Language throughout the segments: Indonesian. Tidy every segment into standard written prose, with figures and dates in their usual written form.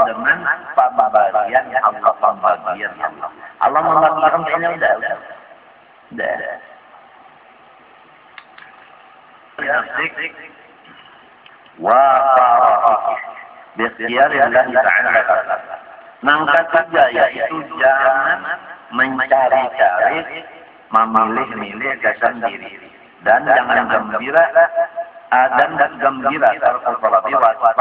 dengan pembagian Allah, pembagian Allah. Allah membagikan kayaknya udah. Wa bikhtiyarillah ta'ala. Yang ketiga yaitu jangan mencari-cari, memilih-milih kesan diri, dan jangan gembira terkelabi wa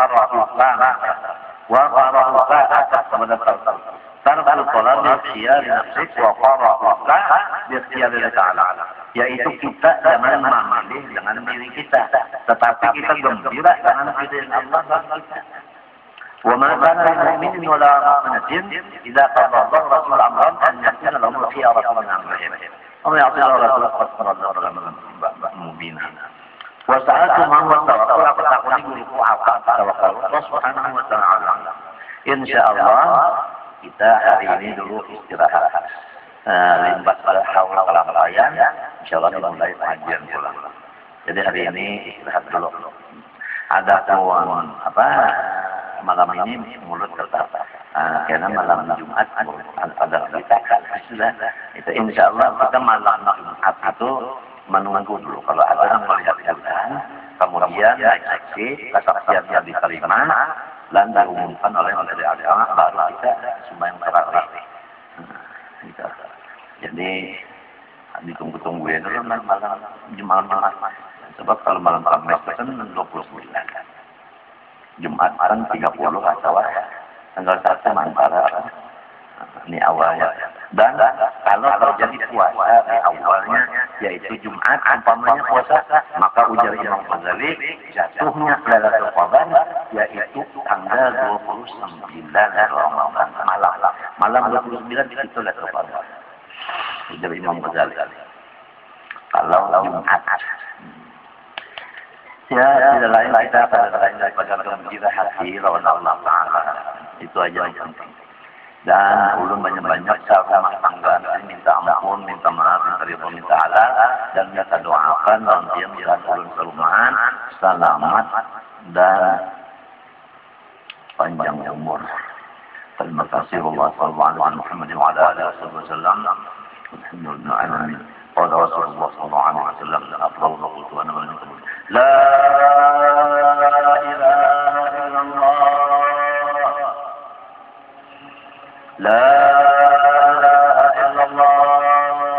farahuka atas kepada tarkul qola bi ikhtiyari nafsik wa farahuka bi ikhtiyari ta'ala, yaitu kita jangan memilih dengan diri kita, tetapi kita gembira dengan pilihan Allah bagi kita. Wa ma kana lil-mu'minin wa la mu'minatin idza qada Allahu wa rasuluhu amran an yakuna lahum khiyaratu min amrihim. Wa ya'ti Rasulullah sallallahu alaihi wasallam mubina. Wa sa'atu man wa tawakkal apa takuni guruku apa tawakkal Allah Subhanahu wa ta'ala. Insyaallah kita hari ini dulu istirahat. Limbas pada haul kelambayan, insyaallah dimulai pengajian pulang. Jadi hari ini istirahat dulu. Ada kawan malam ini mulut tetap karena malam Jumat pada kita sudah itu insyaallah kita malam Jumat itu menunggu dulu kalau ada yang melihat keadaan, kemudian naik saksi, kesaksiannya diterima dan diumumkan oleh menteri agama, baru kita sembahyang tarawih. Jadi ditunggu-tunggu ya dulu malam Jumat. Sebab kalau malam Kamis itu kan 29. Jumat kan 30 atau tanggal 1 antara ini awalnya. Dan kalau terjadi puasa di awalnya yaitu Jumat umpamanya puasa, maka ujar Imam Ghazali jatuhnya Lailatul Qadar yaitu tanggal 29 Ramadan malam 29 itu Lailatul Qadar. Ujar Imam Ghazali. Kalau Jumat ya, tidak lain kita pada lain daripada gembira hati lawan Allah Ta'ala. Itu aja yang penting. Dan ulun banyak-banyak secara rumah tangga minta ampun, minta maaf, minta ridho, minta Allah, dan kita doakan lawan yang jalan ulun serumahan selamat dan panjang umur. Terima kasih Allah sallallahu alaihi Muhammad wa ala alihi wasallam. Alhamdulillah. قال رسول الله صلى الله عليه وسلم أفضل قلت وأنا من يقول لا إله إلا الله لا إله إلا الله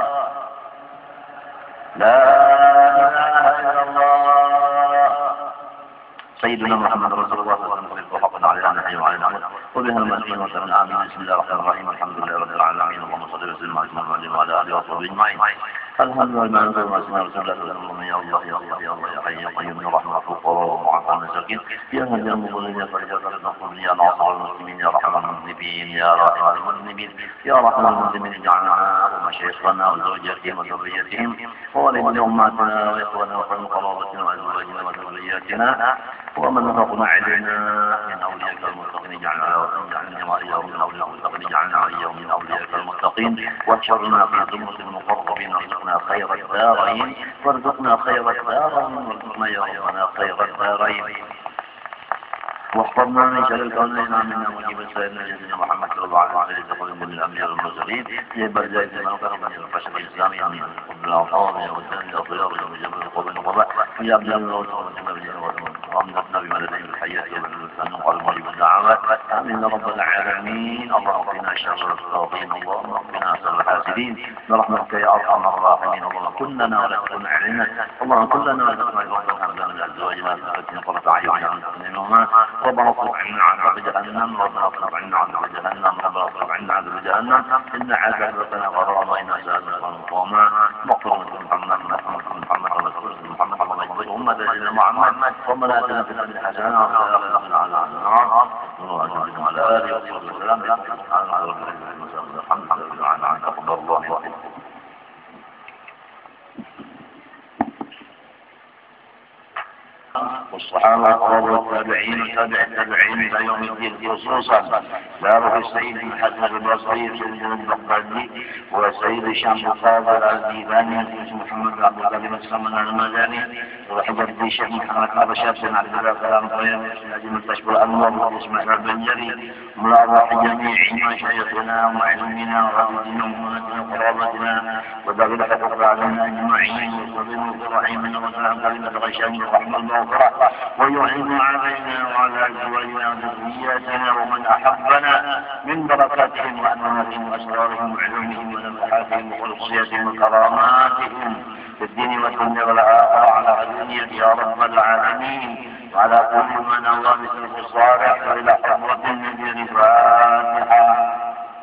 لا إله إلا الله سيدنا محمد رسول الله صلى الله عليه وسلم وحقنا على نحن وعلى نعمل وبها المسلمين وسلم آمين بسم الله الرحمن الرحيم الحمد لله رب العالمين اللهم صل وسلم على محمد وعلى آله وصحبه أجمعين الحمد لله ما أنزل ما سمع رسول الله صلى الله عليه وسلم يا الله يا الله يا الله يا حي يا قيوم يا رحمة الفقراء ومعافى المساكين يا هدي المضلين يا فرج المغفورين يا ناصر المسلمين يا رحم المذنبين يا راحم المذنبين يا رحم المذنبين اجعلنا ومشايخنا وزوجاتهم وذريتهم وولد أماتنا وإخواننا وقرن قرابتنا وأزواجنا وذرياتنا ومن رفقنا علينا من أولياء المتقين اجعلنا وإياهم من أولياء المتقين اجعلنا وإياهم من أولياء المتقين واحشرنا في زمرة المقربين وارزقنا خير الدارين وارزقنا خير الدارين وارزقنا يا ربنا خير الدارين واحفظنا من شر الكونين منا وجيب سيدنا جدنا محمد صلى الله عليه وسلم تقول من الأنبياء والمرسلين يبقى زي ما كان من البشر الإسلامي من قبل الأوطان والدين الأطيار وجمع القبل القضاء يا ابن الله وجمع الجنة وامدتنا بمددين الحياة والإنسان والمجيب الدعوات آمين رب العالمين اللهم قنا شر الشياطين اللهم قنا شر الحاسدين برحمتك يا أرحم الراحمين اللهم كن لنا ولا تكن علينا اللهم كن لنا ولا تكن علينا من أزواجنا وذرياتنا قرة أعين واجعلنا ربنا اصرف عنا عذاب جهنم ربنا اصرف عنا عذاب جهنم ربنا اصرف عنا عذاب جهنم إن عذابنا غرام وإن عذابنا مقاما مغفرة محمد أمة سيدنا محمد ربنا آتنا في الدنيا حسنة وفي الآخرة حسنة وقنا النار اللهم على آله وصحبه وسلم سبحان الله رب العزة الحمد لله على تقبل الله منكم والصحابة والتابعين وتابع التابعين إلى يوم الدين خصوصا داره السيد الحسن البصري سيد البغدادي وسيد الشام القادر الديواني الشيخ محمد عبد الكريم السلمان المدني وحجر الشيخ محمد الرشاد بن عبد الله كلام طيب لازم تشبه الانوار واسماعيل البنجري ملاروح جميع مشايخنا ومعلمينا ووالدنا وامهاتنا وقرابتنا وبغير فقر علينا اجمعين وصلوا برحيمنا وسلام كلمه غشام الرحمه المغفره ويعين علينا وعلى ازواجنا وذرياتنا ومن احبنا من بركاتهم وانوارهم واسرارهم وعلومهم ونفحاتهم وخصوصياتهم وكراماتهم في الدين والدنيا والاخره على علمية يا رب العالمين وعلى كل من الله بسلف الصالح والى حضرة النبي الفاتحة.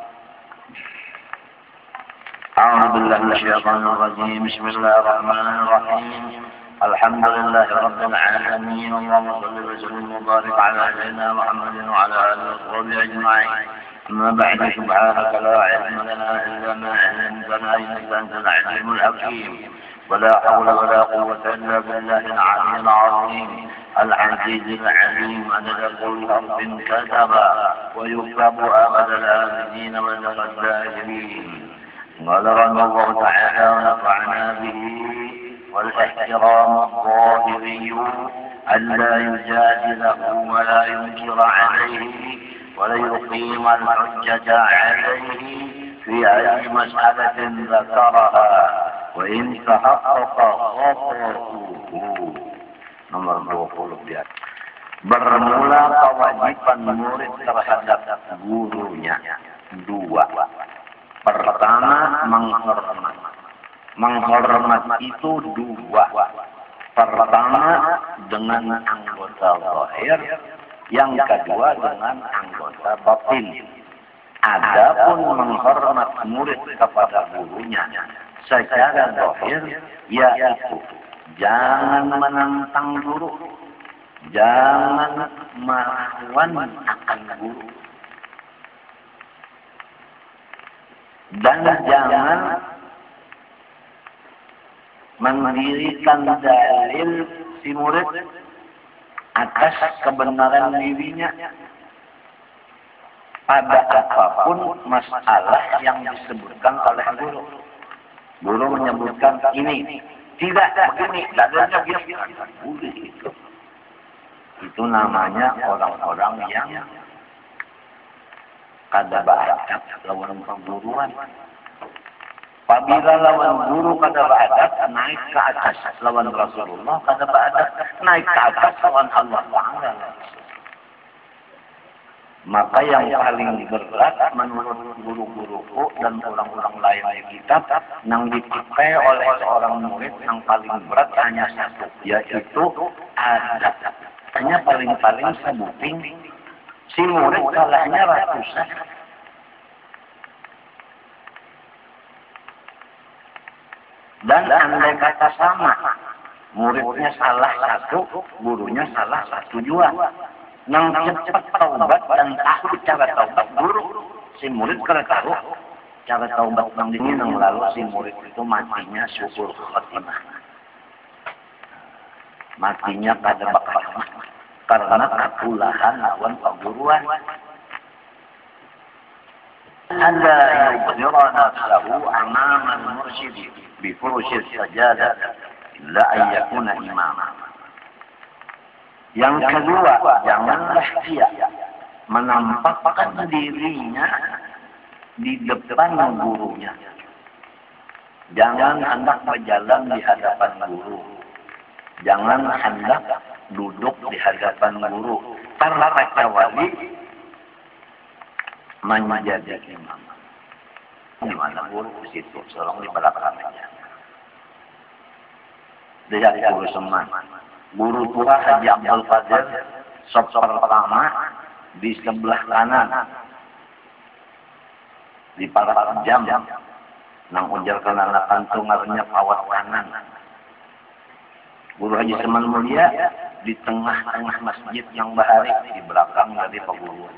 أعوذ بالله من الشيطان الرجيم. بسم الله الرحمن الرحيم. الحمد لله رب العالمين. اللهم صل وسلم وبارك على سيدنا محمد وعلى آله وصحبه أجمعين. أما بعد سبحانك لا علم لنا إلا ما علمتنا إنك أنت العليم الحكيم ولا حول ولا قوة إلا بالله العلي العظيم العزيز العليم عدد كل حرف كتب ويكتب أبد الآبدين ولد الدائمين. قال رحمه الله تعالى ونفعنا به والاحترام الظاهري ألا يجادله ولا ينكر عليه ولا يقيم الحجة عليه في أي مسألة ذكرها وإن تحقق خطأه. Nomor 20 dia. Bermula kewajiban murid terhadap gurunya dua. Pertama, menghormat. Menghormat itu dua. Pertama dengan anggota zahir, yang kedua dengan anggota batin. Adapun menghormat murid kepada gurunya secara zahir, yaitu jangan menentang guru, jangan melawan akan guru, dan jangan mendirikan dalil si murid atas kebenaran dirinya pada apapun masalah yang disebutkan oleh guru. Guru menyebutkan ini, tidak begini, dalilnya begini. Boleh itu. Itu namanya orang-orang yang kada beradab lawan perguruan. Apabila lawan guru kada beradab, naik ke atas lawan Rasulullah kada beradab, naik ke atas lawan Allah Ta'ala. Maka yang paling berat menurut guru-guruku dan orang-orang lain di kitab yang dipakai oleh seorang murid yang paling berat hanya satu, yaitu adab. Hanya paling-paling sebuting si murid salahnya ratusan. Dan andai kata sama, muridnya salah satu, gurunya salah satu juga. Nang cepat taubat dan tahu cara taubat guru, si murid kada tahu cara taubat nang ini nang lalu si murid itu matinya syukur khotimah. Matinya kada bakal karena ketulahan lawan perguruan. Anda yubdira nafsahu amama al-mursyid bi furushis sajadah illa an yakuna imama. Yang kedua, janganlah dia menampakkan dirinya di depan gurunya. Jangan hendak berjalan di hadapan guru. Jangan hendak duduk di hadapan guru. Karena kecuali menjadi imam. Di mana guru di situ, tolong di belakangnya. Dia guru seman. Guru tua Haji Abdul Qadir, sop pertama di sebelah kanan, di parak jam, nang ujar kenana kantungarnya pawat kanan. Guru Haji Seman Mulia di tengah-tengah masjid yang bahari, di belakang dari perguruan.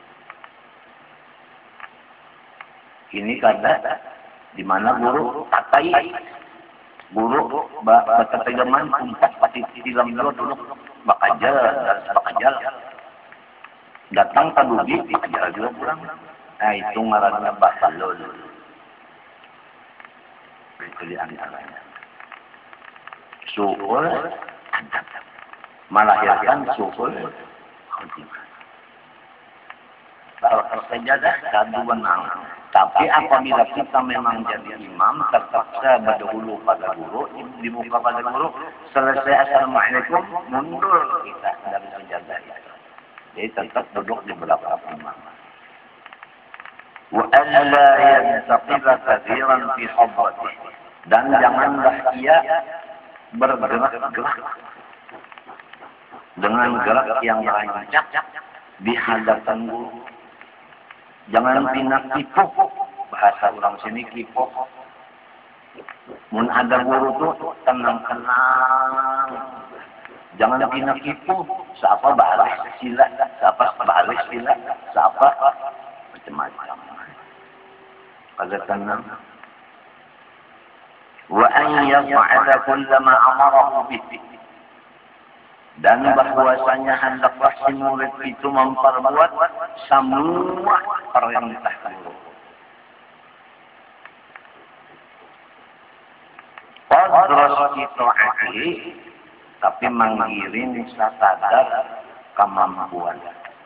Ini kada di mana guru tatai. Guru berketegaman empat pasti dalam dulu bakajal. Datang ke dugi, diajar juga pulang. Nah itu ngarannya bahlul. Itu di antaranya. Su'ul adab. Melahirkan su'ul khotimah. Kalau sajadah dan wenang. Tapi apabila kita memang jadi imam, terpaksa berdahulu pada guru, di muka pada guru, selesai assalamualaikum, mundur kita dari sajadah itu. Jadi tetap duduk di belakang imam. Wa alla yantaqila katsiran fi habbatih. Dan janganlah ia bergerak-gerak dengan gerak yang rancak di hadapan guru. Jangan pindah kipu, bahasa orang sini kipu. Mun ada guru tuh tenang-tenang. Jangan pindah kipu, siapa baris sila, siapa baris sila, siapa macam-macam. Pada tenang. Wa an yaf'ala kullama amarahu bihi. Dan bahwasanya hendaklah si murid itu memperbuat semua perintah guru. Qadras ita'atihi, tapi mengiring sadar kemampuan.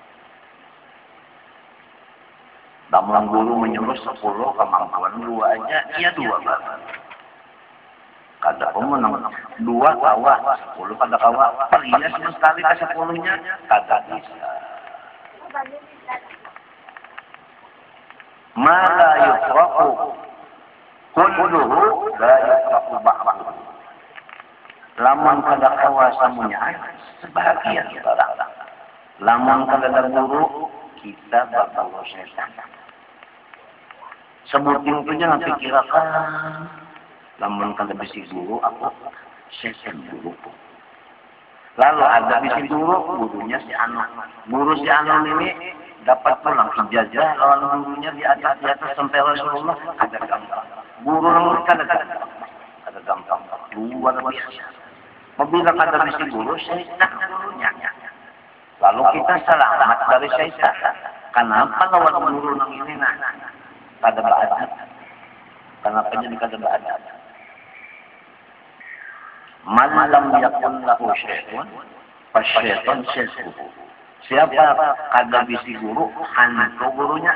Namun guru menyuruh 10 kemampuan 2 aja, iya 2 banget. Kada pemenang 2 kawa, 10 kada kawa, perhias sekali ke 10-nya, kada bisa. Mala yufraku kulluhu la yufraku ba'dahu. Lamun kada kawa samunya sebahagian barang. Lamun kada guru kita bakal setan. Sebutin punya pikirakan. Lamun kada bisi guru aku setan guruku. Lalu ada bisi guru, gurunya si Anu. Guru si Anu ini dapat pulang ijazah lawan gurunya di atas sampai Rasulullah ada gampang. Guru lamun kada gampang. Ada gampang. Luar biasa. Apabila kada bisi guru, setan gurunya. Lalu kita selamat dari setan. Kenapa lawan guru nang ini kada beradab? Kenapa jadi kada beradab? Man lam yakun lahu syai'un fasyaitan syai'uhu. Siapa kada bisi guru, hantu gurunya.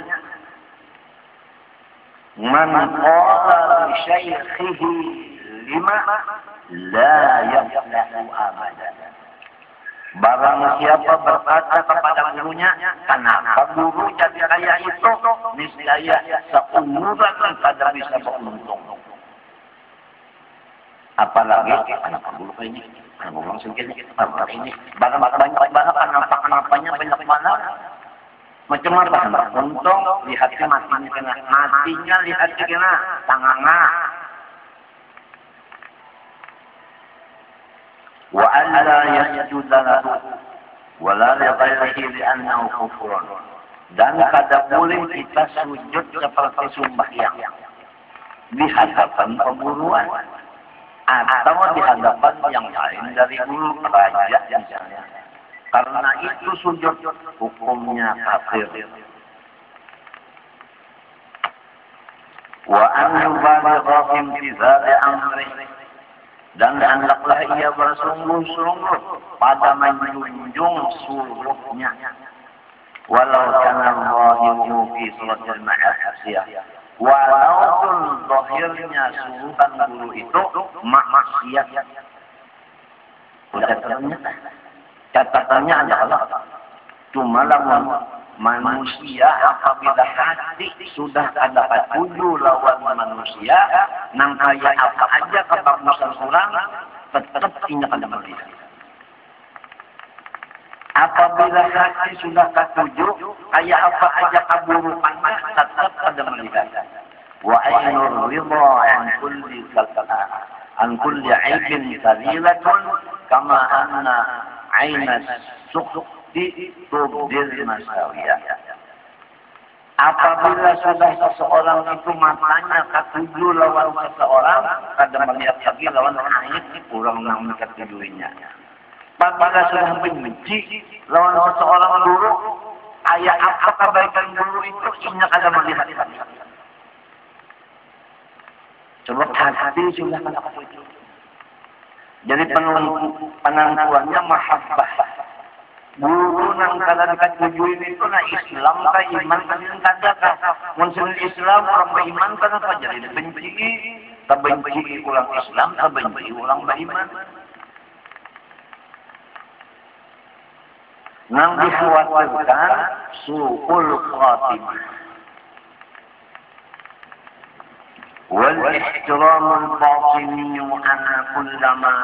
Man qala li syaikhihi lima la yaflahu abadan. Barang siapa berkata kepada gurunya, kenapa guru jadi kaya itu? Niscaya seumuran kada bisa beruntung. Apalagi anak guru ini, anak orang segini, anak ini, banyak kenapa-kenapanya banyak banget. Macam apa? Untung lihat matinya lihat kena tangannya. Wa alla yasjuda lahu wa la li ghairihi li'annahu kufrun. Dan kada boleh kita sujud seperti sembahyang di hadapan perguruan atau di hadapan yang lain dari guru raja misalnya. Karena itu sujud hukumnya kafir. Wa an yubaligha fi imtithali amri, dan hendaklah ia bersungguh-sungguh pada menjunjung suruhnya. Walau kana zahiru fi suratil ma'asiyah, walaupun zahirnya suruhan guru itu maksiat. Catatannya adalah cuma lawan manusia apabila hati sudah ada tuju lawan manusia, nang kaya apa aja kebagusan orang tetap ingat ada melihat. Apabila hati sudah ketuju, kaya apa aja keburukannya tetap ada melihat. Wa ainur ridha an kulli kalkala an kulli aibin salilatun kama anna ainas sukhti tubdil masawiyah. Apabila sudah seseorang itu matanya ketuju lawan seseorang, kadang melihat lagi lawan aib kurang nang ketujuinya. Apabila sudah benci lawan seseorang buruk, Ayat apa kebaikan guru itu ingat ada melihat. Coba hati sudah itu. Jadi penangguannya mahabbah. Guru nang kada dekat tujuan itu na Islam ka iman kan kada ka. Mun Islam orang beriman kan apa jadi benci ulang Islam, benci ulang beriman. Nang dikhawatirkan su'ul khatimah. والاحترام الباطني أنا كلما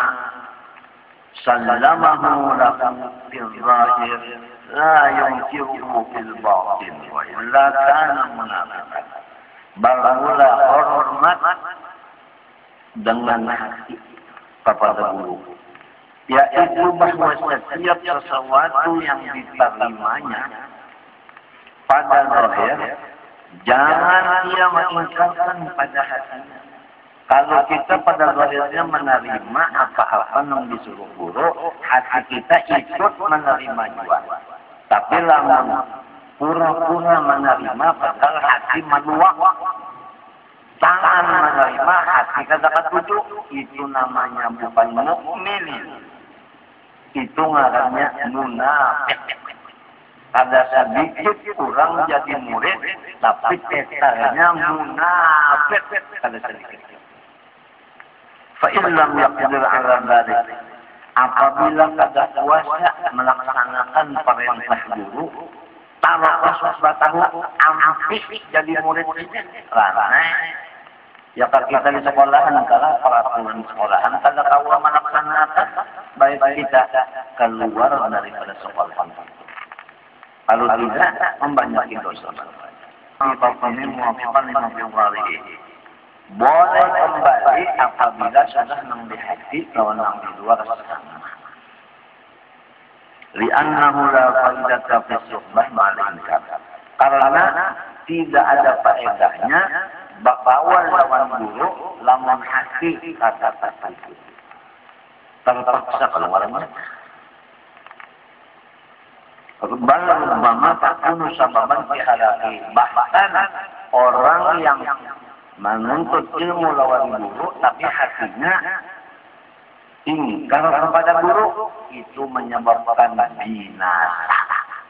سلمه له في الظاهر لا ينكره في الباطن وإلا كان منافقا. Barulah hormat dengan hati kepada guru, yaitu bahwa setiap sesuatu yang diterimanya pada zahir jangan dia mengingkarkan pada hatinya. Kalau kita pada zahirnya menerima apa-apa yang disuruh guru, hati kita ikut menerima juga. Tapi lama pura-pura menerima padahal hati menuak. Tangan menerima hati kata tujuh, itu namanya bukan mukmin. Itu ngarannya munafik. Ada sedikit kurang jadi murid, tapi tetarnya munafik. Ada sedikit. Fa'illam yaqdir ala dzalik. Apabila kada kuasa melaksanakan perintah guru, taraka sosbatahu ampik jadi murid karena ya kalau kita di sekolahan kalau peraturan sekolahan kada tahu melaksanakan, baik kita keluar daripada sekolahan. Kalau tidak, membanyakin dosa. Boleh kembali apabila sudah nang di hati lawan nang di luar sana. Li'annahu la faidata fi suhbah ma'al inkar. Karena tidak ada faedahnya bakawan lawan guru lamun hati kata-kata itu. Terpaksa kalau orangnya. Umpama takunu sababan fi halaki. Bahkan orang yang menuntut ilmu lawan guru tapi hatinya ingkar kepada guru, itu menyebabkan binasa.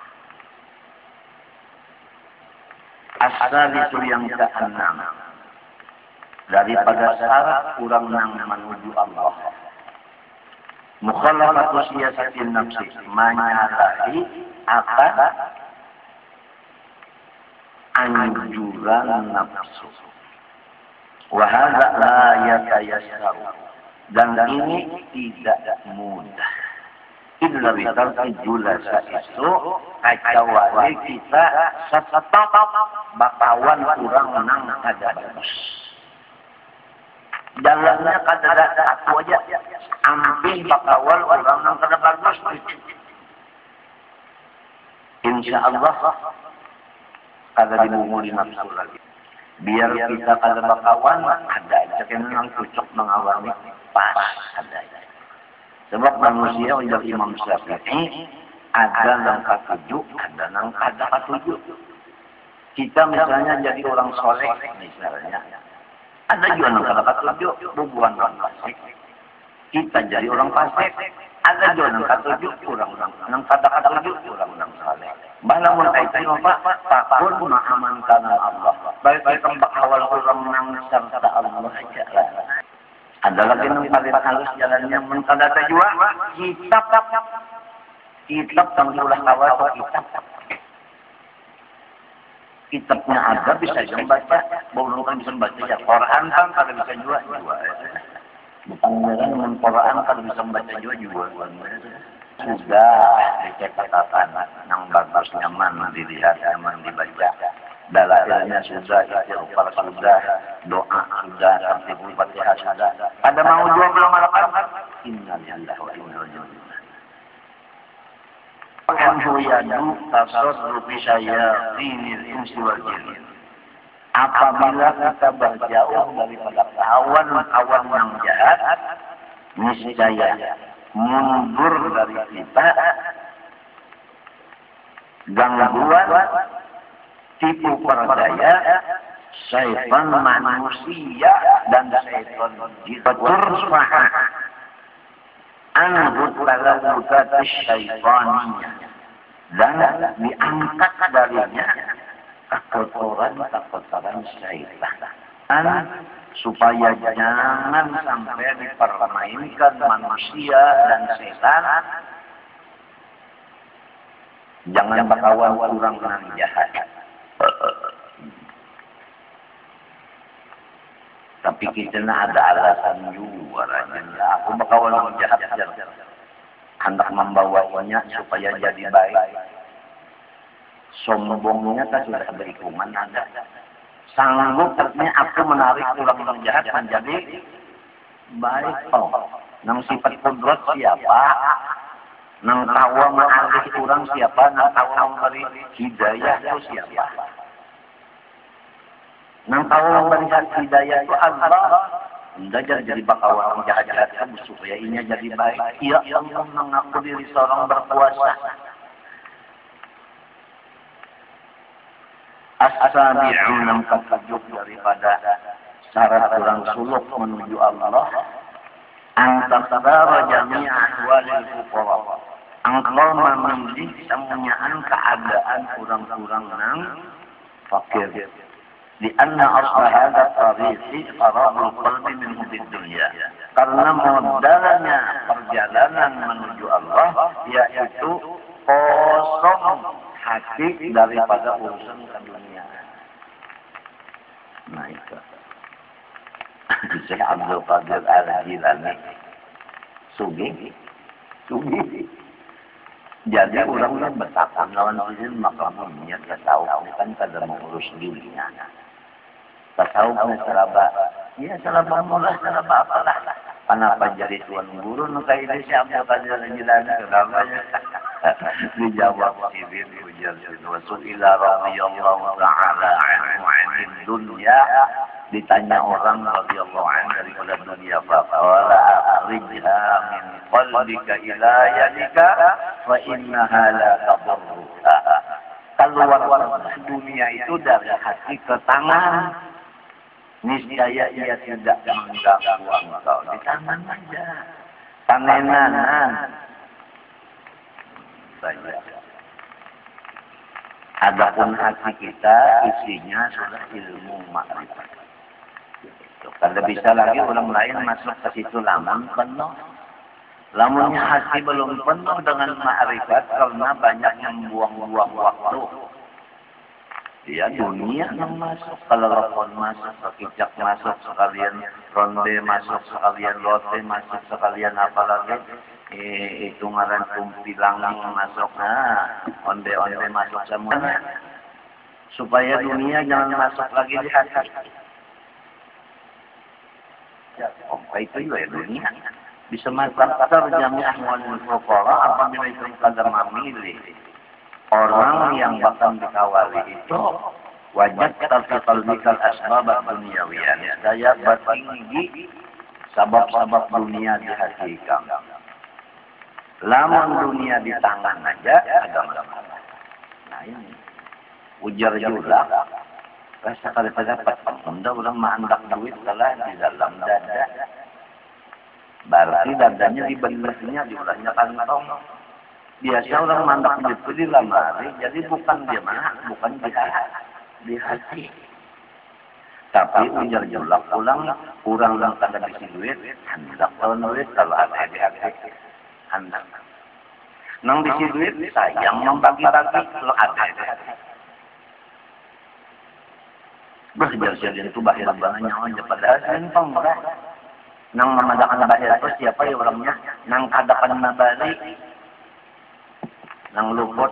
Asal itu yang keenam daripada syarat kurang nang menuju Allah. Mukhalafatu siyasatin nafsi, menyalahi akan anjuran nafsu. Wahada la yatayassaru, dan ini tidak mudah. Illa bitarki julasa itu kecuali kita stop bakawan kurang nang kada bagus. Jalannya kada satu aja, ambil bakawan kurang nang kada bagus. Insya Allah kada dimunguli nafsu lagi. Biar kita kada bakawan, ada aja yang cocok mengawali pas ada aja. Sebab manusia udah Imam Syafi'i ada yang ketujuh, ada yang kada ketujuh. Kita misalnya jadi orang soleh misalnya, ada juga yang kada ketujuh, bukan orang fasik. Kita jadi orang fasik, ada juga yang ketujuh, orang kada ketujuh, orang soleh. Balamun kaitan apa? Takun ma'amankan Allah. Baik-baik kembak awal orang nang serta Allah aja. Ada lagi yang paling halus jalannya mengkadata juga kitab tanggulah kawal kitabnya ada bisa membaca, belum kan bisa membaca ya. Quran kan kalau bisa juga. Bukan dengan Quran kalau bisa membaca juga. Sudah dicetakan, yang bagus nyaman dilihat, nyaman dibaca. Dalilnya sudah, istighfar sudah, doa sudah, tartibul Fatihah sudah. Ada mau jual belum melakukan? Innalillahi wa inna ilaihi raji'un. Anhu yadu tasarrufi syayatinil insi wal jin. Apabila kita berjauh daripada kawan-kawan yang jahat, niscaya mundur dari kita gangguan, tipu perdaya, syaitan manusia dan syaitan jin. Beturfa'a anhu talawudat syaitaniyah, dan diangkat darinya kekotoran syaitan, supaya jangan sampai dipermainkan manusia dan setan. Jangan berkawan kurang dengan jahat. Tapi kita ada alasan juga. Aku berkawan dengan jahat saja. Hendak membawanya supaya jadi baik. Sombongnya kan sudah berikuman ada. Sanggup artinya aku menarik orang yang jahat menjadi baik. Oh, nang sifat kudrat siapa? Nang tawa mengalih orang siapa? Nang tawa memberi hidayah itu siapa? Nang tawa memberi hidayah itu Allah. Enggak jadi bakal orang jahat-jahat kamu supaya ini jadi baik. Ya Allah, mengaku diri seorang berkuasa. As-sabi'u yang ketujuh daripada syarat orang suluk menuju Allah. Antasdara jami'a ahwalil fuqara. Engkau memilih semuanya keadaan orang-orang yang fakir. Di anna asla hadha tariqi farahul qalbi minhu fid dunya. Karena modalnya perjalanan menuju Allah yaitu kosong hati daripada urusan ke dunia. Nah itu. Syekh Abdul Qadir Al-Jilani Sugi. Jadi orang yang bertakwa lawan sini maka niat tasawuf kan kada mengurus dirinya. Tasawuf seraba, ya seraba mulah seraba apalah. Kenapa jadi tuan guru nuka ini Syekh Abdul Qadir Al-Jilani kenapanya? Dijawab sibir ujar wa su'ila radhiyallahu ta'ala anhu 'anil dunya. Ditanya orang radhiyallahu anhu daripada dunia faqala akhrijha min qalbika ila yadika fa innaha la tadurruka. Keluar dunia itu dari hati ke tangan, niscaya ia tidak mengganggu engkau. Di tangan aja, tanenanan saja. Adapun hati kita isinya sudah ilmu makrifat. Kalau bisa lagi orang lain masuk ke situ lamun penuh. Lamunnya hati belum penuh dengan makrifat karena banyak yang buang-buang waktu. Ya dunia yang masuk, kalau telepon masuk, sekejap masuk, sekalian ronde masuk, sekalian lote masuk, sekalian apa lagi? Itu ngaran kumpilang masuk, nah, onde-onde masuk semuanya. Supaya dunia jangan masuk lagi di hati. Oh, itu ya dunia. Bisa masuk jami'ah walil fuqara apabila itu kadar memilih orang yang bakal dikawali itu wajib terkalbikal asbab dunyawiyah. Saya bertinggi sebab-sebab dunia di hati kamu. Lamun dunia di tangan aja ada masalah. Nah ini ujar juga. Rasa kali dapat anda orang maandak duit telah di dalam dada. Berarti dadanya dibenernya diulangnya kantong. Biasa orang maandak duit itu di lemari, jadi bukan di mana, bukan di hati. Tapi ujar julak pulang, kurang yang tanda bisi duit, hendak tahun duit kalau ada di hati. Hendak. Nang bisi duit, sayang membagi-bagi kalau ada di hati. Berjalan itu bahir banget nyawanya padahal sempong murah. Nang memadakan bahir itu siapa ya orangnya? Nang kadapan nabalik, nang luput.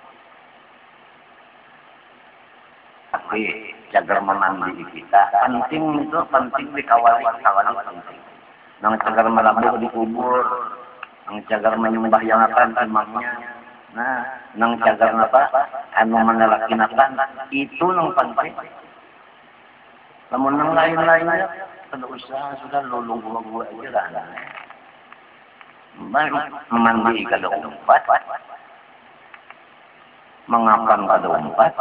Tapi jaga memandi kita penting itu penting dikawali penting. Nang jaga melabur dikubur, nang jaga menyembah yang akan imamnya. Nah, nang jaga apa? Anu menelakinakan itu nang penting. Namun yang lain-lainnya, kalau usaha sudah lulung gua aja lah. Mandi kalau umpat, Mengapang pada umpat.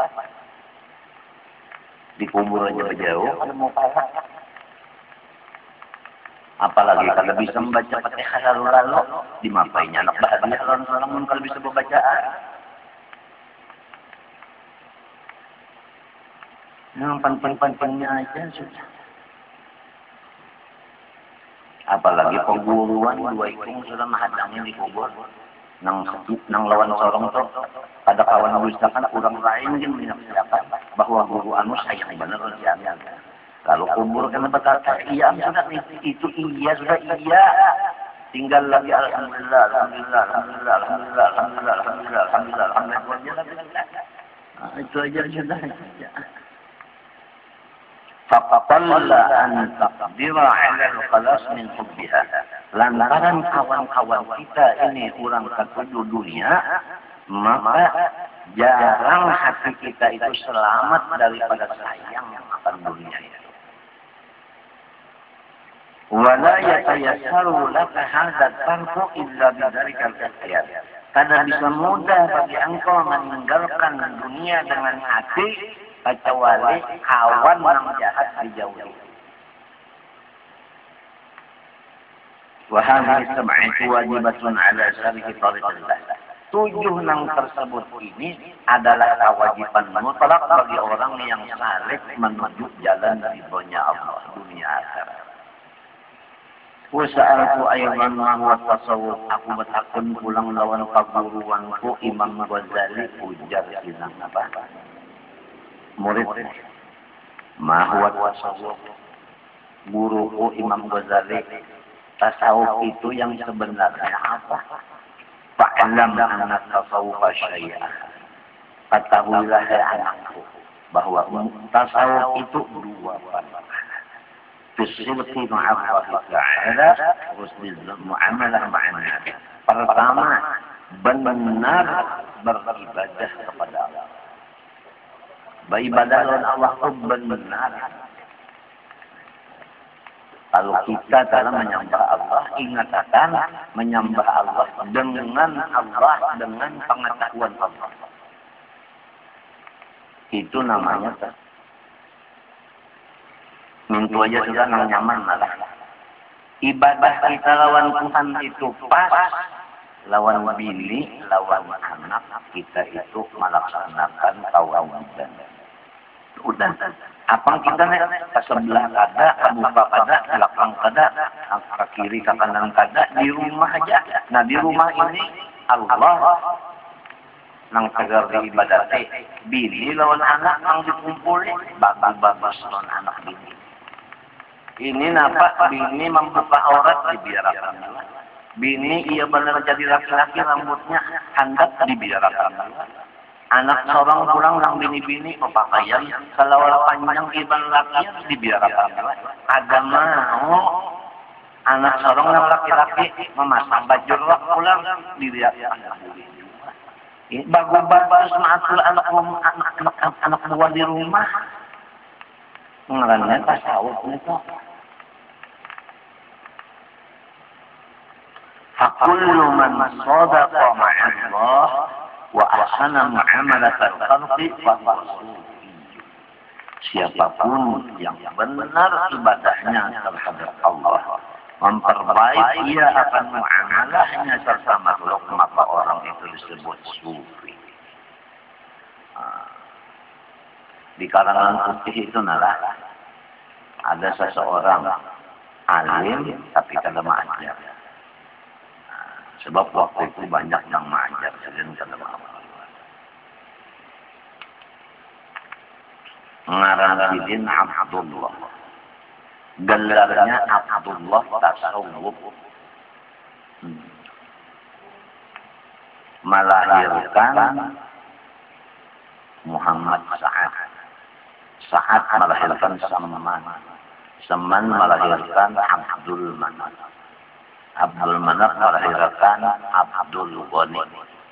Dikubur aja jauh. Apalagi kalau bisa membaca Fatihah lalu-lalu. Dimapainya anak bahagia orang-orang kalau bisa membacaan. Yang penting-pentingnya aja sudah. Apalagi pengguruan dua ikung sudah menghadangnya di kubur. Nang lawan sorong tuh pada kawan misalkan kurang lain kan menyaksikan bahwa guru anu sayang bener si Amian. Kalau kubur kan berkata iya sudah itu iya sudah iya. Tinggal lagi alhamdulillah alhamdulillah alhamdulillah alhamdulillah alhamdulillah alhamdulillah alhamdulillah alhamdulillah. Itu aja sudah. Faqalla an taqdira 'ala al-khalas min hubbiha. Lantaran kawan-kawan kita ini orang ketujuh dunia, maka jarang hati kita itu selamat daripada sayang akan dunia itu. Wala yatayassaru laka hadza tarku illa bidzalika al-ikhtiyar. Karena bisa mudah bagi engkau meninggalkan dunia dengan hati kecuali kawan yang jahat dijauhi. Wahai sab'atu wajibatun ala syariki tariqillah. 7 nang tersebut ini adalah kewajiban mutlak bagi orang yang saleh menuju jalan ridhonya Allah dunia akhirat. Wa sa'altu ayyan ma huwa tasawuf. Aku bertakun pulang lawan paguruanku Imam Ghazali ujar sinang apa? Murid ma huwa tasawuf. Guruku Imam Ghazali, tasawuf itu yang sebenarnya apa? Fa'lam anna tasawuf syai'ah. Ketahuilah ya anakku bahwa tasawuf itu 2 perkara. Fisidqi ma'allah ta'ala, husnul mu'amalah ma'an. Pertama, benar beribadah kepada Allah. Beribadah kepada Allah itu benar. Kalau kita dalam menyembah Allah, ingatkan menyembah Allah dengan pengetahuan Allah. Itu namanya mintu aja sudah nyaman malah. Ibadah kita lawan Tuhan itu pas, lawan bini, lawan anak kita itu melaksanakan tawabudan. Udah. Apa kita nih ke sebelah kada, ke muka kada, ke belakang kada, ke kiri, ke kanan kada, di rumah aja. Nah di rumah ini Allah nang tegar di ibadah bini lawan anak nang dikumpuli, bagus lawan anak bini. Ini napa bini membuka aurat dibiarkan. Bini ia benar jadi laki-laki rambutnya handap dibiarkan. Anak seorang pulang nang bini-bini berpakaian kalau panjang iban laki dibiarkan. Agama anak seorang nang laki-laki memasang baju rok pulang dibiarkan. Bagus maatul anak buah di rumah. Ngarannya tasawuf itu. Fakullu man sadaqa ma'allah wa ahsana mu'amalatal khalqi fa huwa. Siapapun yang benar ibadahnya terhadap Allah, memperbaiki ia akan muamalahnya serta makhluk, maka orang itu disebut sufi. Di kalangan putih itu nalah ada seseorang alim tapi kada mengajar. Sebab waktu itu banyak yang mengajar dan kada mengajar. Ngaran Abdullah. Gelarnya Abdullah Tasawuf. Melahirkan Muhammad Sa'ad. Sa'ad melahirkan Saman. Saman melahirkan Abdul Manaf. Abdul Manaf melahirkan Abdul Ghani.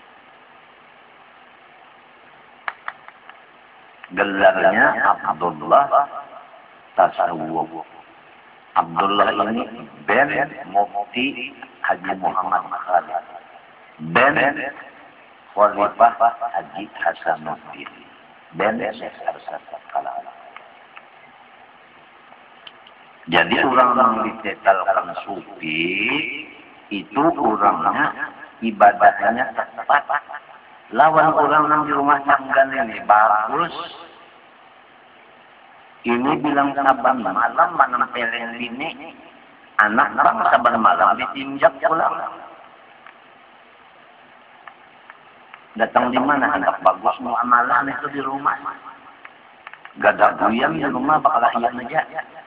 Gelarnya Abdullah Tasawuf. Abdullah ini ben Mufti Haji Muhammad Khalid. Ben Khalifah Haji Hasanuddin ben Syekh Arsad Kalam. Jadi orang ditetalkan sufi itu orangnya ibadahnya tepat. Lawan orang yang di rumah tangga ini bagus. Ini bilang saban malam mana peleng bini, anak bang saban malam ditinjak pulang. Datang di mana anak bagus mau amalan itu di rumah. Gak ada buyang di rumah bakal iyan aja.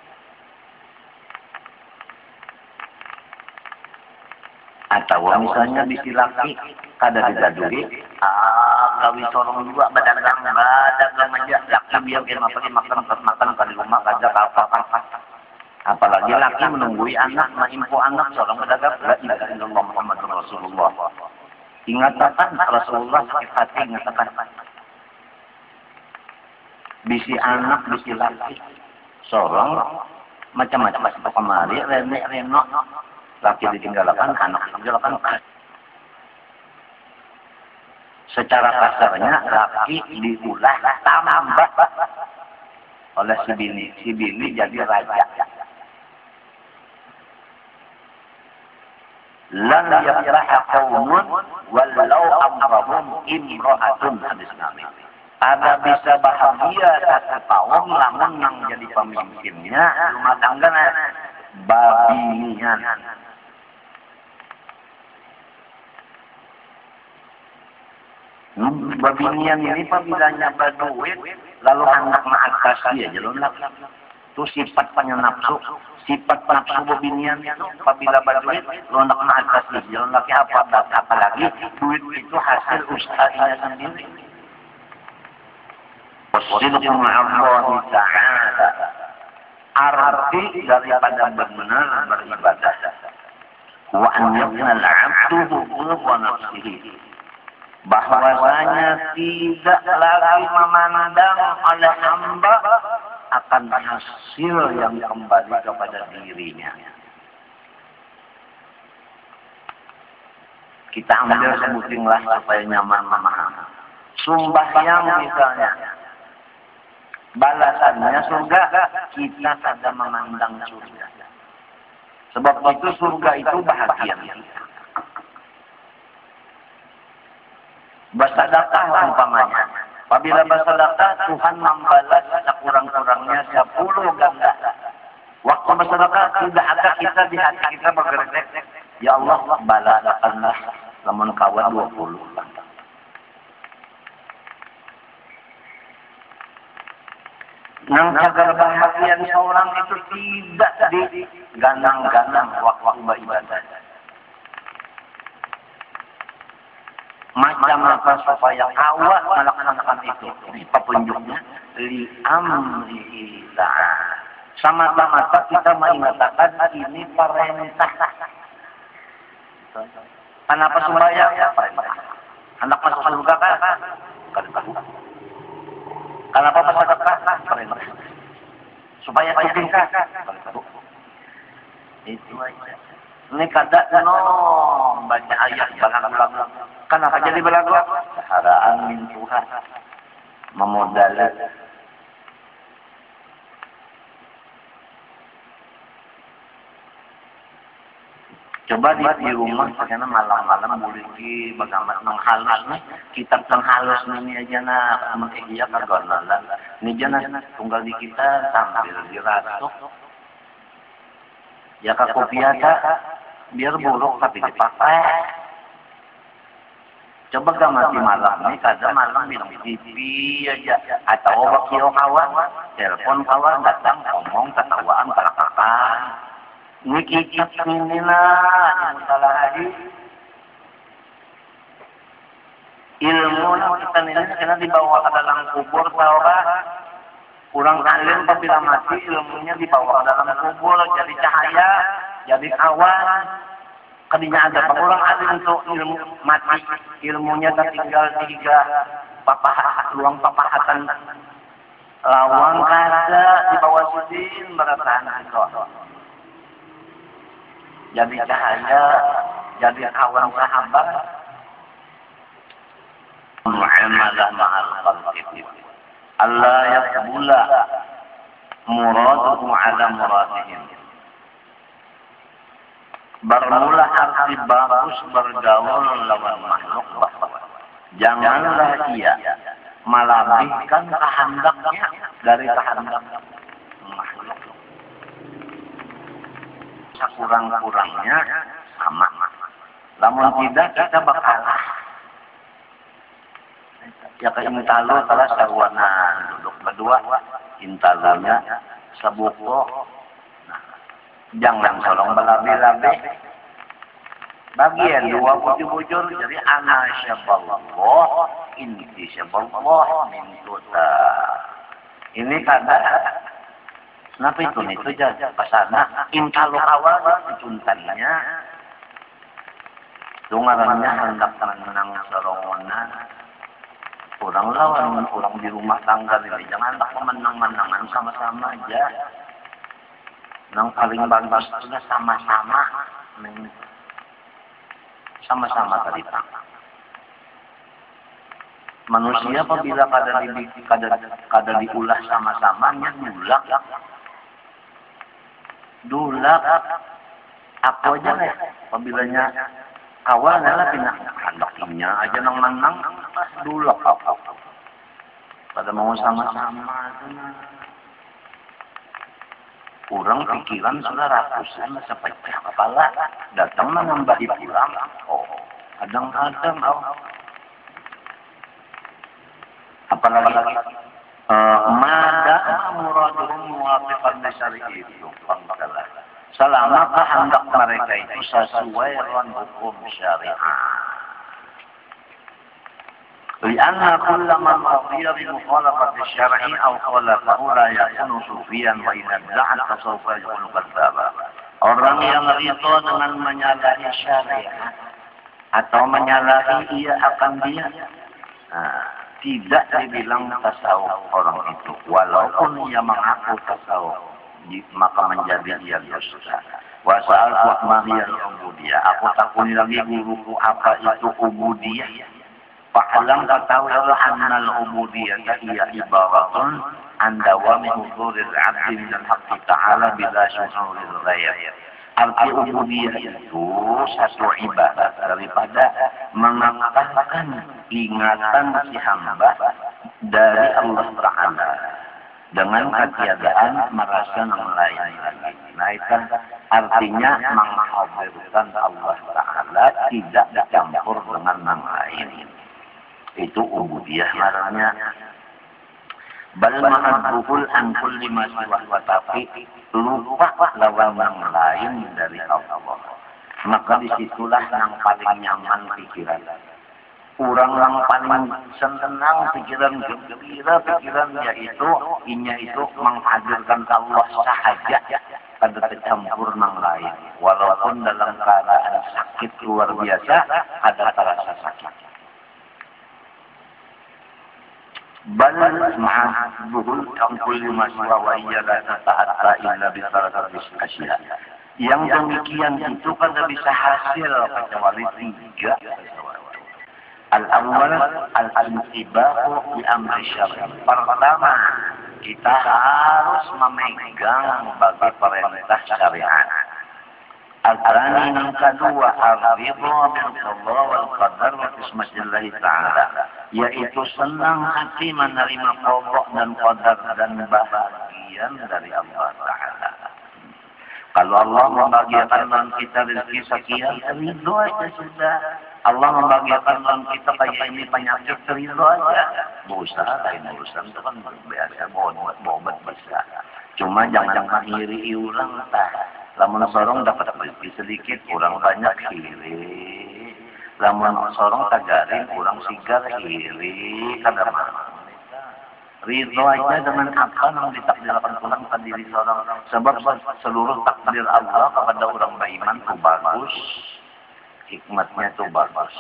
Atau misalnya bisi laki kada digaduri, gawi sorong juga badagang aja laki biar dia makan kali rumah kaja apa. Apalagi laki menunggui anak, info anak sorong badagang la ilaha illallah Muhammadur Rasulullah. Ingatakan Rasulullah sakit hati ingatakan. Bisi anak, bisi laki sorong macam-macam masih kemari renek. Laki ditinggalkan, anak ditinggalkan. Secara kasarnya laki diulah tambah oleh si bini. Si bini jadi raja. Lan yaflaha qaumun walau amrahum imra'atun, hadis Nabi. Ada bisa bahagia satu kaum lamun yang jadi pemimpinnya rumah tangganya babinian. Babinian ini pabilanya berduit, lalu anak atas dia jelundak. Itu sifat nafsu, sifat nafsu babinian itu apabila berduit, lalu anak atas dia jelundak. Apalagi duit itu hasil usahanya sendiri. Wasidqu ma'allahi ta'ala. Arti daripada benar beribadah. Wa an yakuna al-'abdu wa nafsihi. Bahwasanya tidak lagi memandang oleh hamba akan hasil yang kembali kepada dirinya. Kita ambil sebutinglah supaya nyaman memahami. Sembahyang misalnya, balasannya surga, kita kada memandang surga. Sebab itu surga itu bahagia kita. Bersedekah umpamanya. Apabila bersedekah, Tuhan membalas sekurang-kurangnya 10 ganda. Waktu bersedekah tidak ada kita di hati kita bergerak. Ya Allah, balaskanlah lamun kawan 20 ganda. Nang cagar bahagian seorang itu tidak digandang-gandang waktu beribadah. Macam apa supaya awak melaksanakan itu? Petunjuknya li amri ta'ala. Sama-sama kita mengatakan ini perintah. Kenapa sembahyang? Perintah. Anak masuk surga kan? Perintah. Kenapa bersedekah? Perintah. Supaya kita itu aja. Ini kada baca ayat berulang-ulang. Kenapa jadi berulang? Keharaan min Tuhan. Memodalat. Coba di rumah, karena malam-malam boleh bagaimana menghalus kitab menghalus ini aja nak mengiya kagonalan. Ini jana tunggal di kita sambil dirasuk. Ya kakopiata biar buruk tapi dipakai. Coba gak mati malam nih, kadang malam bilang TV aja. Atau wakil kawan, telepon kawan, datang ngomong, ketawaan, kelakakan. Ini kitab ini lah, masalah lagi. Ilmu kita ini karena dibawa ke dalam kubur, saudara. Kurang alim apabila mati, ilmunya dibawa ke dalam kubur, jadi cahaya, jadi awan. Kadinya ada orang alim untuk ilmu mati, ilmunya tertinggal 3 ruang papahatan lawang kada di bawah sudin beratan itu. Jadi cahaya, jadi kawan sahabat. muamalah ma'al khalqi Allah yaqbula muraduhu ala muradihim. Bermula arti bagus bergaul lawan makhluk bahwa janganlah ia melabihkan kehendaknya dari kehendak makhluk. Sekurang-kurangnya sama. Namun tidak kita bakalah. Ya ke intalo salah sarwana duduk berdua, intalonya sebuko. Nah, jangan solong belabe-labe. Bagian dua bujur-bujur jadi ana syaballah, inti syaballah min tuta. Ini kada. Kenapa itu aja pasana intalo awal dicuntannya. Dungarannya hendak menang sorongonan. Orang lawan, orang di rumah tangga ini. Jangan tak menang-menangan sama-sama aja. Yang paling bagus itu sama-sama. Sama-sama tadi Pak. Manusia apabila kada diulah sama-samanya dulak. Aku aja lah. Apabila awalnya lah pindah handaknya aja nang menang dulak apa. Pada mau sama-sama kurang pikiran sudah ratusan sepecah kepala datang menambah pulang. Oh, kadang-kadang apalagi mada muraduhum muwafiqan li syar'i itu pangkalah. Selama kehendak mereka itu sesuai dengan hukum syariah. Lianna kulla man radiya bi mukhalafati syar'i aw khalafahu la yakunu sufiyan wa in adda'a tasawfa yakunu kadzdzaba. Orang yang ridha dengan menyalahi syariat atau menyalahi ia akan dia tidak dibilang tasawuf orang itu walaupun ia mengaku tasawuf maka menjadi ia dosa. Wa sa'altu mahiyal ubudiyah. Aku takuni lagi guruku apa itu ubudiyah. Fa'alam katahu Allah annal ubudiyah hiya ibaratun an dawami huduril abdi minal haqqi ta'ala bila syu'uril ghayr. Arti ubudiyah itu satu ibadat daripada mengangkatkan ingatan si hamba dari Allah Ta'ala dengan ketiadaan merasa yang lain lagi. Nah itu artinya menghadirkan Allah Ta'ala tidak dicampur dengan yang lain. Itu ubudiyah namanya. Bal ma'adbuhul an kulli ma siwa tapi lupa lawan yang lain dari Allah. Maka disitulah yang paling nyaman pikiran. Orang yang paling senang pikiran gembira pikirannya itu menghadirkan Allah sahaja pada tercampur yang lain. Walaupun dalam keadaan sakit luar biasa ada rasa sakit. Bal ma'buhul an kulli ma siwa wa iya la tata'atta illa bi salatati asya. Yang demikian itu kada bisa hasil kecuali tiga. Al-awwal al-intibahu bi amri syar'i. Pertama, kita harus memegang bagi perintah syariat. Al-thani yang kedua, al-ridha bil qada wal qadar wa qismatillahi ta'ala. Yaitu senang hati menerima qada dan qadar dan bahagian dari Allah Ta'ala. Kalau Allah membagikan kita rezeki sekian, ridho aja sudah. Allah membagikan kita kayak ini penyakit, ridho aja. Berusaha lain urusan itu kan biasa bobat bisa. Cuma jangan menghiri ulang tak. Lamun sorong dapat rezeki sedikit, kurang banyak iri. Lamun sorong tagarin, kurang sigar iri. Kada mana. Ridho aja dengan apa yang ditakdirkan Tuhan pada diri seorang. Sebab seluruh takdir Allah kepada orang beriman itu bagus. Hikmatnya itu bagus.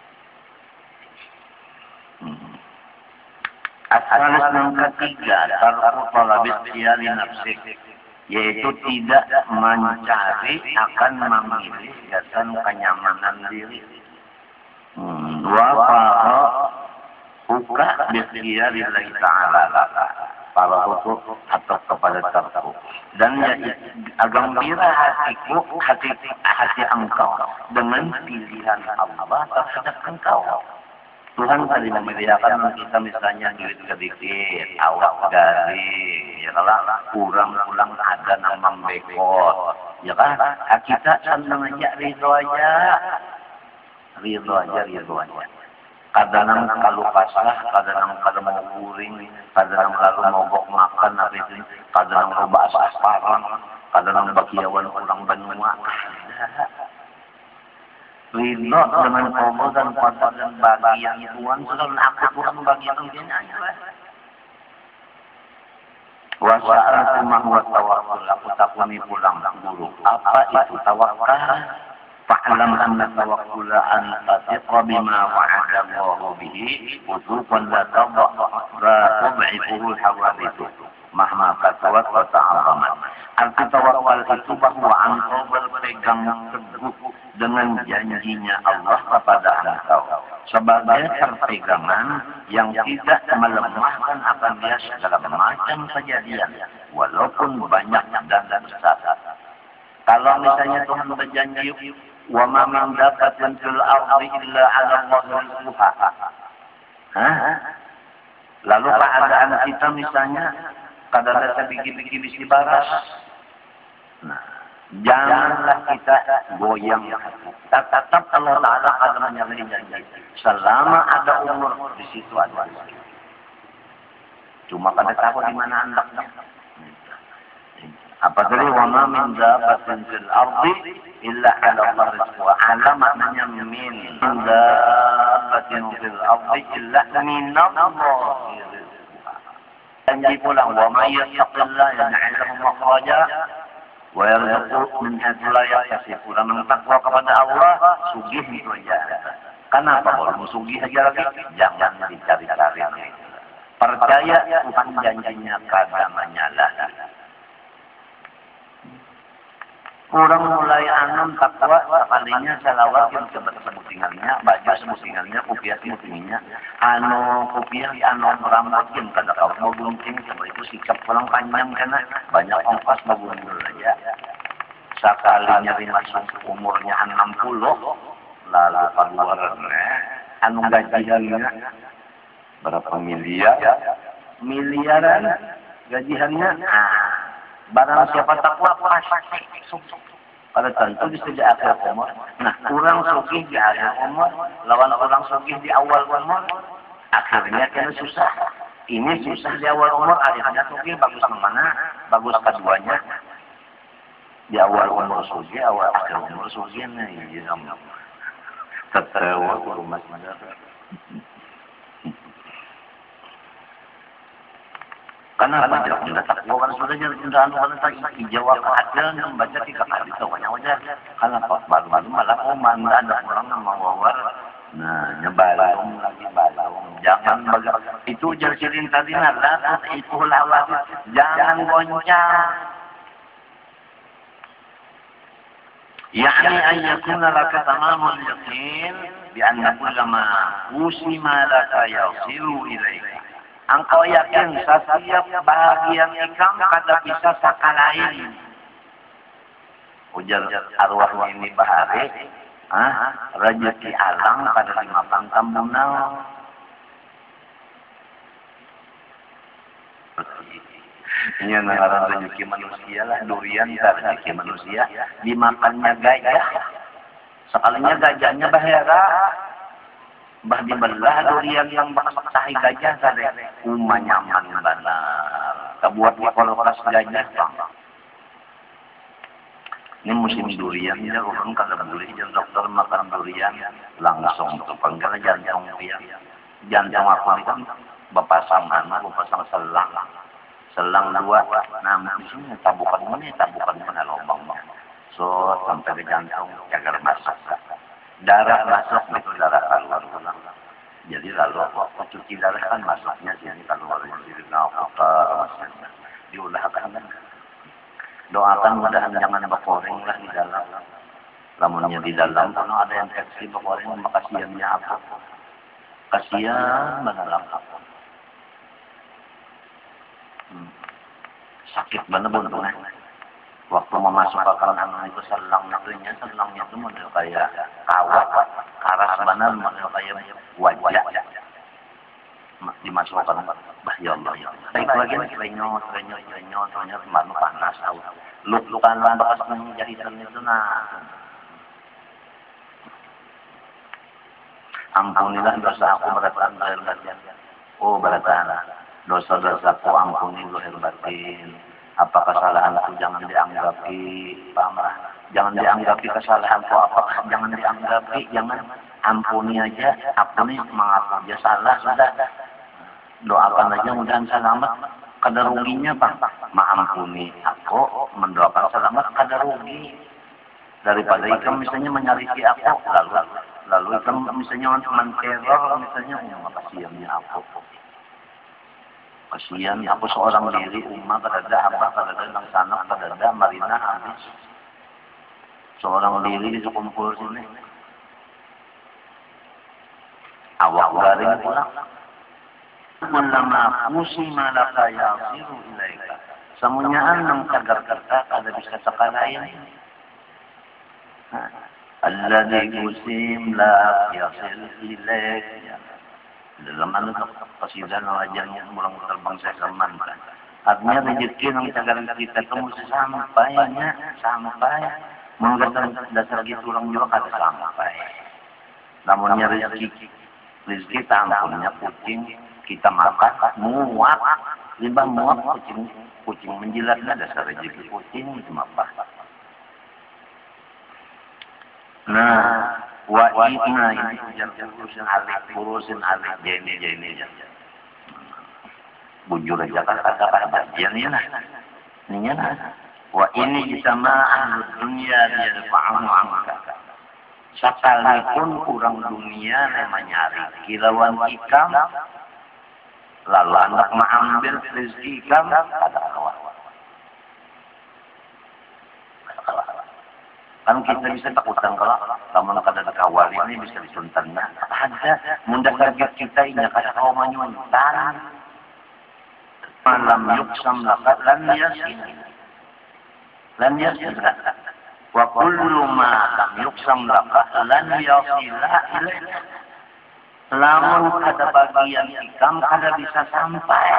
Asal yang ketiga, tarku talabis khiyari nafsik. Yaitu tidak mencari akan memilih dan kenyamanan diri. Wa fa'a buka bikhiyarillahi ta'ala laka. Para hukum atau kepada tarku. Dan ya, gembira hatiku, hati engkau dengan pilihan Allah terhadap engkau. Tuhan tadi memilihakan kita misalnya duit sedikit, awak garing, ya kalau kurang-kurang ada nama bekot, ya kan? Kita senang aja, ridho aja. Kadang kalau pasrah, kadang kalau mau kuring, kadang lalu mogok makan, kadang roba asparan, kadang bagiawan ulang benua. Ridho dengan Allah dan pada dan bagian Tuhan, selalu aku Tuhan bagian ini aja. Wasa'al kumah wa tawakkul, aku takuni pulang dulu. Apa itu tawakal? Fa'lam anna tawakkula an tatiqa bima wa'ada Allah bihi wuduqan la tad'ifuhu al-hawadithu mahma katawat wa ta'azamat. Arti tawakal itu bahwa engkau berpegang teguh dengan janjinya Allah kepada engkau sebagai perpegangan yang tidak melemahkan akan dia segala macam kejadian walaupun banyak dan besar. Kalau misalnya Tuhan berjanji wa ma min dabbatin fil ardi illa 'ala Allahi rizquha. Lalu keadaan kita misalnya kadang-kadang bigi-bigi bisi baras. Nah, janganlah kita goyang. Tetap Allah Ta'ala akan menyalahi janji. Selama ada umur di situ ada rezeki. Cuma kada tahu di mana andaknya. Apa tadi wa ma min dabbatin fil ardi illa 'ala Allah rizquha. Ala maknanya min dabbatin fil ardi illa min Allah. Janji pula wa may yattaqillaha yaj'al lahu makhraja wa yarzuqhu min haitsu la yahtasib. Orang takwa kepada Allah sugih itu aja. Kenapa kalau sugih aja lagi? Jangan dicari-cari. Percaya Tuhan janjinya kada menyalah. Orang mulai anam takwa sekalinya selawat yang sebutingannya, baju sebutingannya, kopiah sebutingannya, kopiah rambut yang kada kau mau gunting, sebab itu sikap pulang panjang karena banyak ongkos mau gunting aja. Sekalinya masuk umurnya 60, lalu keluar gajiannya berapa miliaran gajiannya. Barang siapa takwa pasti sukses. Pada tentu di sejak akhir umur. Nah, kurang sugih di akhir umur, lawan orang sugih di awal umur, akhirnya kena susah. Ini susah di awal umur, akhirnya sugih bagus mana? Bagus keduanya. Di awal umur sugih, awal akhir umur sugih nih. Tertawa ke rumah mana? Karena apa? Tidak takwa kan sudah jangan jawab keadaan membaca 3 kali tawanya wajar. Karena baru-baru malah manda ada orang mawar. Nah, nyebalung lagi balung. Jangan itu jarsirin tadi lah itu lawat. Jangan goncang. Yani ayyakuna laka tamamul yaqin bi anna kullama usima laka yasiru ilaika. Engkau yakin setiap bahagian ikam kada bisa sakalain. Ujar arwah ini bahari, rezeki alang kada dimakan tambunau. Ini yang rezeki manusia lah, durian rezeki manusia, dimakannya gajah. Sekalinya gajahnya bahera. Bah dibelah durian yang bakal tahi gajah tadi. Nyaman benar. Kebuat di kolkas gajah bang. Ini musim durian ya, orang kalau boleh jangan dokter makan durian langsung tuh panggil jantung dia. Jantung aku ini kan bapasang selang 2. Nah di sini tabukan mana lubang bang. So sampai ke jantung agar masuk. Darah masuk itu darah keluar ulang. Jadi lalu cuci darah kan masuknya sini keluar dari masuknya. Diulahkan kan. Doakan mudahan jangan berkoreng lah di dalam. Lamunnya di dalam kalau ada infeksi berkoreng maka siangnya apa? Kasihan benar. Sakit bener buntungnya. Waktu mau masuk ke kanan itu selangnya itu model kayak kawat, karas bener model kayak wajah. Dimasukkan, ya Allah. Baik lagi renyot, ternyata baru panas. Lukan bekas jahitan itu Ampunilah dosa aku beratan lahir batin. Oh beratan, dosa-dosaku ampuni lahir batin. Apa kesalahanku jangan dianggapi, pamrah. Jangan dianggapi kesalahanku apa, jangan dianggapi, jangan ampuni aja, ampuni mengaku aja salah sudah. Doakan aja mudahan selamat. Kadar ruginya Pak, ampuni aku, mendoakan selamat kadar rugi. Daripada ikam misalnya menyaliti aku, lalu ikam misalnya menteror, misalnya, kasihannya aku. Kasihan, aku seorang diri, kadada, abah, kadada, nang sanak, kadada, marina, habis. Seorang diri di sekumpul sini. Awak garing pulang. Kullama musima laka yasiru ilaika. Samunyaan nang kagar-karta kada bisa sakalayan. Alladhi kusim la yasil ilaika. Dalam kasihan wajahnya mulang terbang saya kemankan. Artinya rezeki yang cagaran kita itu mesti sampai. Mengatakan dasar gitu orang juga kada sampai. Namunnya rezeki tampunnya kucing kita makan muak, limbah muak kucing menjilatnya dasar rezeki kucing itu apa? Nah, wa'idna ini urusin alik jeni. Bujur aja kata ini nah. Wa ini jisama'an dunia yadfa'ahu amka. Sekalipun kurang dunia nyari kilauan ikam, lalu anak mengambil rezeki ikam, ada kawan. Kan kita bisa takutan kalau kamu kada kawal ini bisa disuntannya. Ada mundak target kita ini kada kau manyuntan. Malam yuksam lakat lan yasin. Wa kullu ma lam yuksam lakat lan yasila ilaih. Lamun kada bagian ikam kada bisa sampai.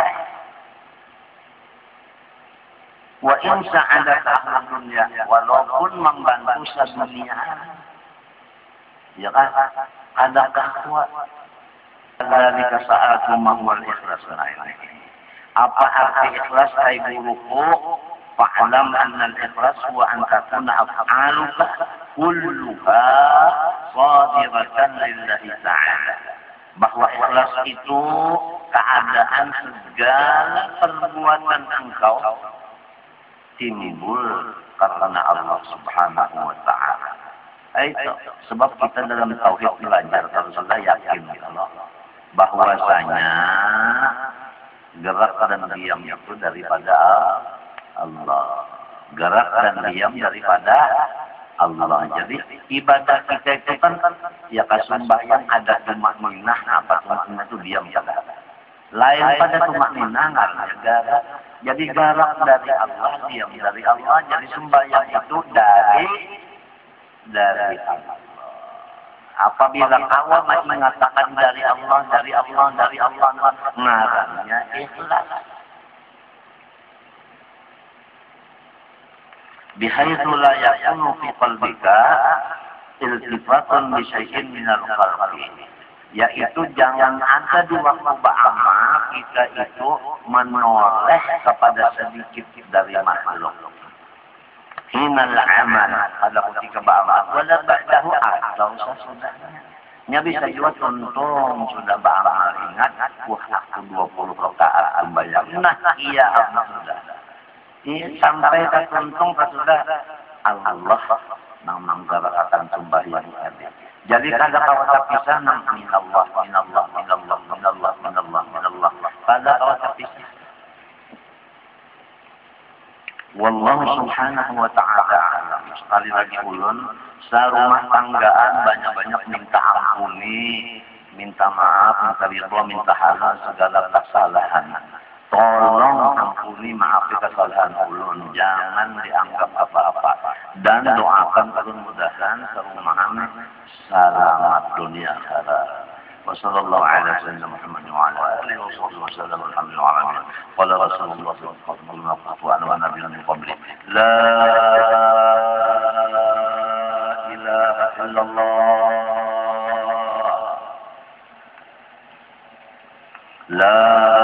Wa in sa'adat ahli dunia, walaupun membantu sedunia, ya kan, ada kahwa dari kesaatu mahwal ikhlas lain. Apa arti ikhlas ay guruku? Fa'alam anna al-ikhlas wa an takuna af'aluka kulluha sadiratan lillahi ta'ala. Bahwa ikhlas itu keadaan segala perbuatan engkau timbul karena Allah Subhanahu wa ta'ala. Itu sebab kita dalam tauhid belajar kalau sudah yakin kalau bahwasanya gerak dan diam itu daripada Allah. Gerak dan diam daripada Allah. Jadi ibadah kita itu kan ya kasembahyang ada tumakninah, apa tumakninah itu diam pada. Lain pada tumakninah ngaranya gerak. Jadi gerak dari Allah, diam dari Allah, jadi sembahyang itu dari Allah. Apabila awam mengatakan dari Allah, ngarannya ikhlas. Bihaitsu la yakunu fi qalbika iltifatun bi syai'in minal khalqi. Yaitu jangan ada di waktu beramal kita itu menoleh kepada sedikit dari makhluk. Hinal amal pada ketika beramal wala ba'dahu atau sesudahnya. Nya bisa juga tuntung sudah beramal ingat aku 20 rakaat sembahyang. Nah iya Allah sudah. Sampai tuntung sudah Allah nang gerakan sembahyang tadi. Jadi kada kawat terpisah nang minallah. Kada kawat terpisah. Wallahu subhanahu wa ta'ala alam. Sekali lagi ulun, serumah tanggaan banyak-banyak minta minta maaf, minta ridho, minta halal segala kesalahan. Tolong ampuni, maafi kesalahan ulun, jangan dianggap apa-apa. Dan doakan ulun mudahan serumahan selamat dunia akhirat. Wassallallahu ala sayyidina Muhammad wa ala alihi wa sahbihi wasallam. Alhamdulillah. Qala Rasulullah sallallahu alaihi wa nabiyyin min qabli. La ilaha illallah. La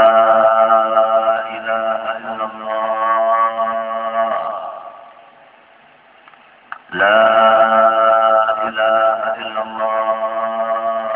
لا إله إلا الله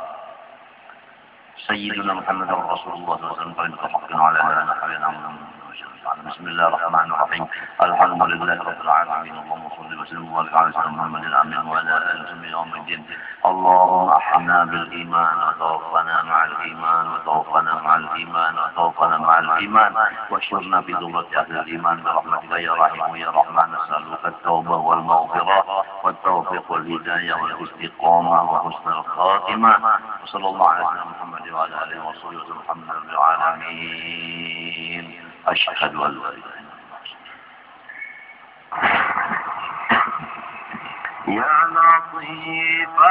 سيدنا محمد رسول الله صلى الله عليه وسلم فإن على نحونا بسم الله الرحمن الرحيم الحمد لله رب العالمين اللهم صل وسلم وبارك على سيدنا محمد الأمين وعلى آله يوم الدين اللهم أحينا بالإيمان وتوفنا مع الإيمان وتوفنا مع الإيمان وتوفنا مع الإيمان واشرنا في ذمة أهل الإيمان برحمتك يا رحيم يا رحمن نسألك التوبة والمغفرة والتوفيق والهداية والاستقامة وحسن الخاتمة وصلى الله على سيدنا محمد وعلى آله وصحبه وسلم الحمد لله رب العالمين أشهد أن لا إله إلا الله يا لطيفا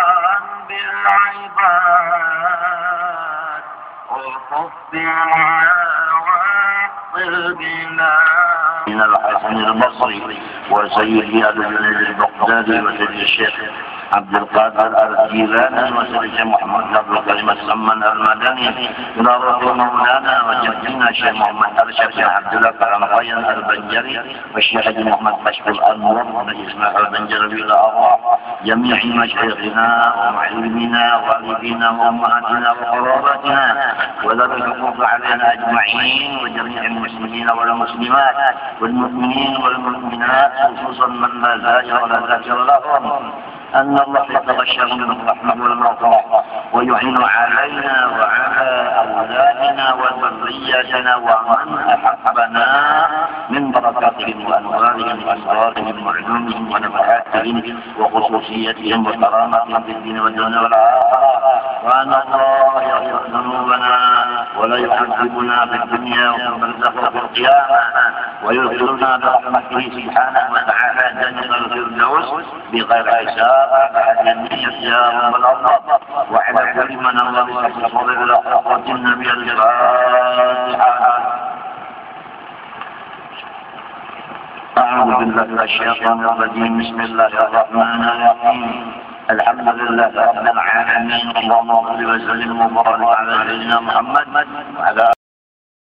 بالعباد الطف بنا واغفر بنا من الحسن البصري وسيد أبي البغدادي وسيد الشيخ عبد القادر الجيلاني وسيد الشيخ محمد عبد الكريم السمن المدني إلى روح مولانا وجدنا الشيخ محمد الشيخ عبد الله كرمقيا البنجري والشيخ محمد بشر الأنور وإسماعيل البنجري إلى أرواح جميع مشايخنا ومعلمنا والدينا وأمهاتنا وقراباتنا وذوي الحقوق علينا أجمعين وجميع المسلمين والمسلمات والمؤمنين والمؤمنات خصوصا من لا ذاكر ولا ذاكر لهم أن الله يتغشاهم بالرحمة والمغفرة ويعين علينا وعلى أولادنا وذرياتنا ومن أحبنا من بركاتهم وأنوارهم وأسرارهم وعلومهم ونفحاتهم وخصوصيتهم وكرامتهم في الدين والدنيا والآخرة وأن الله يغفر ذنوبنا ولا يعذبنا في الدنيا وفي البرزخ وفي القيامة ويدخلنا برحمته سبحانه وتعالى جنة الفردوس بغير حساب على جميع يا رب الأرض وعلى كل من الله بحسب صدر الأخرى النبي الفاتحة. أعوذ بالله من الشيطان الرجيم بسم الله الرحمن الرحيم الحمد لله رب العالمين اللهم صل وسلم وبارك على سيدنا محمد وعلى